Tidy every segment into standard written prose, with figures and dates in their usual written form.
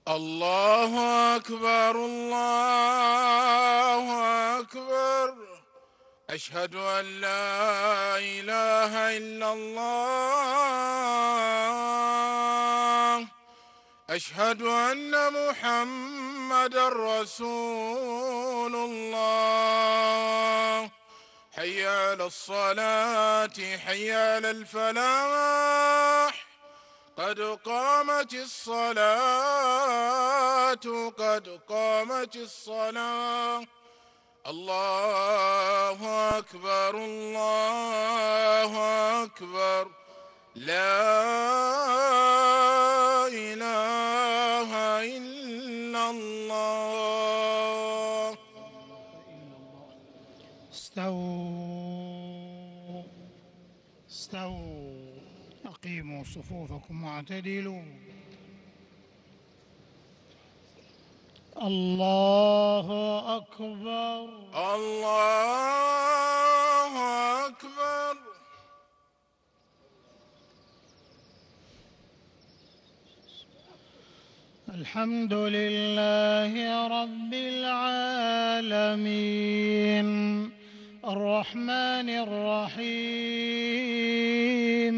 الله أكبر الله أكبر. أشهد أن لا إله إلا الله. أشهد أن محمدًا رسول الله. حي على الصلاة حي على الفلاح. قد قامت الصلاة قد قامت الصلاة. الله أكبر الله أكبر. لا إله إلا الله. استووا استووا، أقيموا صفوفكم واعتدلوا. الله أكبر الله أكبر. الحمد لله رب العالمين، الرحمن الرحيم،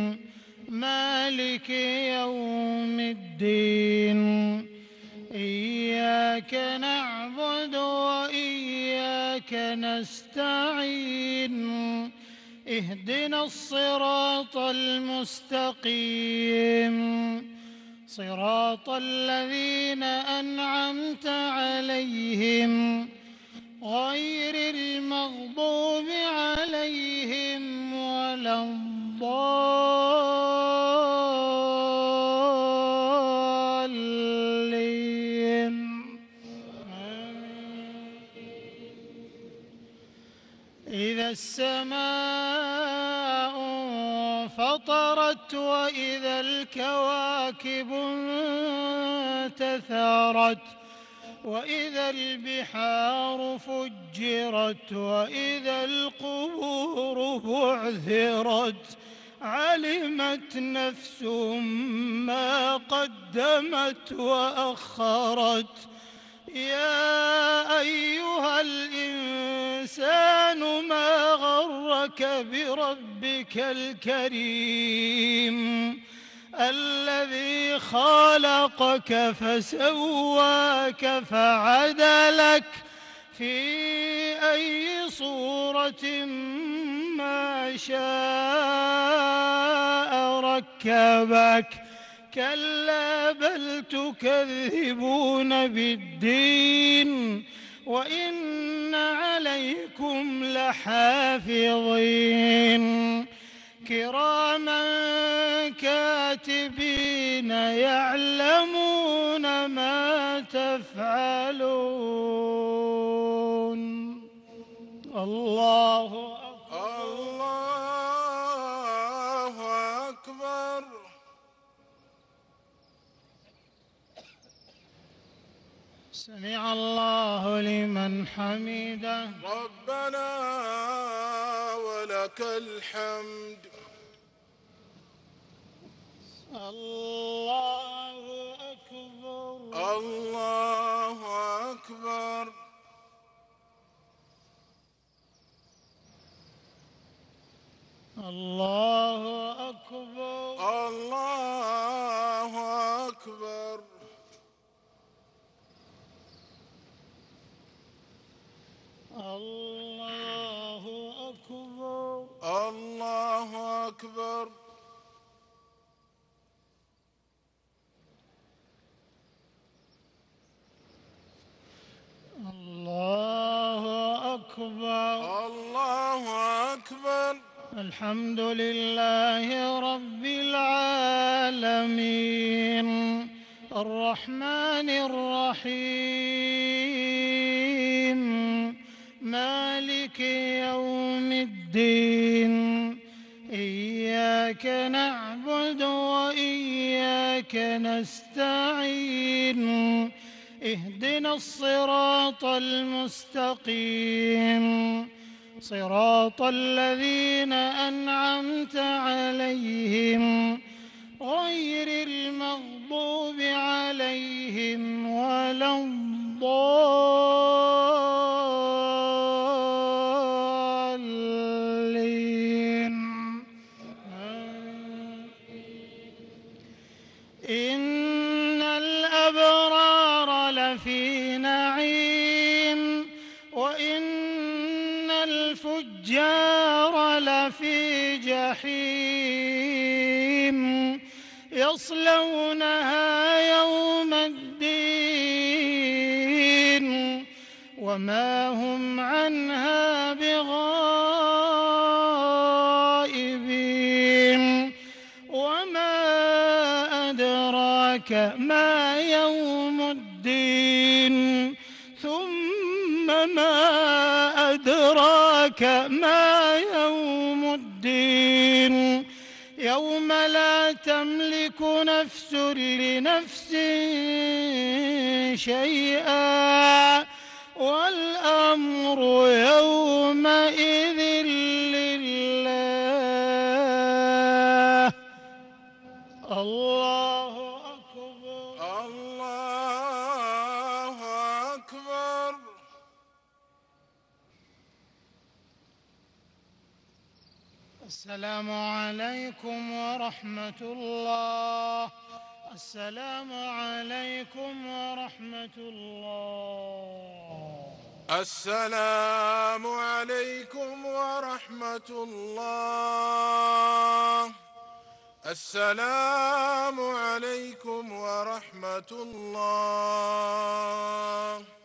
مالك يوم الدين. إياك نعبد وإياك نستعين. اهدنا الصراط المستقيم، صراط الذين أنعمت عليهم غير المغضوب عليهم ولا الضالين. إذا السماء انفطرت وإذا الكواكب انتثرت وإذا البحار فجرت وإذا القبور بعثرت. علمت نفس ما قدمت وأخرت. يا أيها الإنسان ما غرك بربك الكريم الذي خلقك فسواك فعدلك في أي صورة ما شاء ركبك. كلا بل تكذبون بالدين وإن عليكم لحافظين كراما كاتبين يعلمون ما تفعلون. الله أكبر الله أكبر. سمع الله لمن حمده. ربنا ولك الحمد. الله أكبر الله أكبر. الله أكبر الله أكبر. الله أكبر الله أكبر. الله أكبر الله أكبر. الحمد لله رب العالمين، الرحمن الرحيم، مالك يوم الدين. إياك نعبد وإياك نستعين. اهدنا الصراط المستقيم، صراط الذين أنعمت عليهم غير المغضوب عليهم إن الأبرار لفي نعيم وإن الفجار لفي جحيم يصلونها يوم الدين وما هم عنها بغائبين وما أدراك ما يوم الدين ثم ما أدراك ما يوم الدين يوم لا تملك نفس لنفس شيئا والأمر يومئذ لله. الله أكبر. الله أكبر. السلام عليكم ورحمة الله. السلام عليكم ورحمة الله. السلام عليكم ورحمة الله. السلام عليكم ورحمة الله.